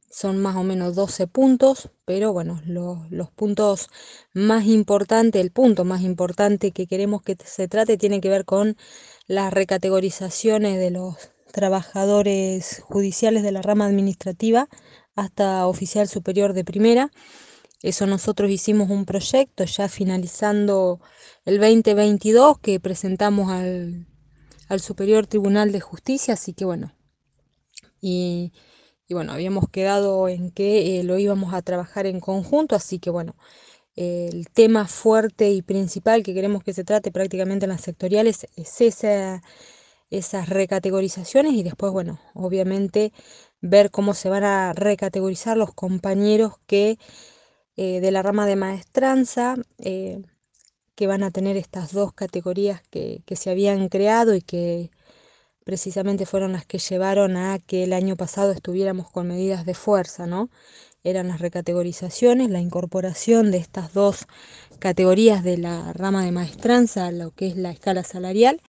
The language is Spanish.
son más o menos 12 puntos, pero bueno, los puntos más importantes, el punto más importante que queremos que se trate tiene que ver con las recategorizaciones de los trabajadores judiciales de la rama administrativa hasta oficial superior de primera. Eso nosotros hicimos un proyecto ya finalizando el 2022 que presentamos al Superior Tribunal de Justicia, así que bueno, y, y bueno, habíamos quedado en que lo íbamos a trabajar en conjunto, así que bueno, el tema fuerte y principal que queremos que se trate prácticamente en las sectoriales es esas recategorizaciones y después, bueno, obviamente ver cómo se van a recategorizar los compañeros que de la rama de maestranza, que van a tener estas dos categorías que se habían creado y que precisamente fueron las que llevaron a que el año pasado estuviéramos con medidas de fuerza, ¿no? Eran las recategorizaciones, la incorporación de estas dos categorías de la rama de maestranza a lo que es la escala salarial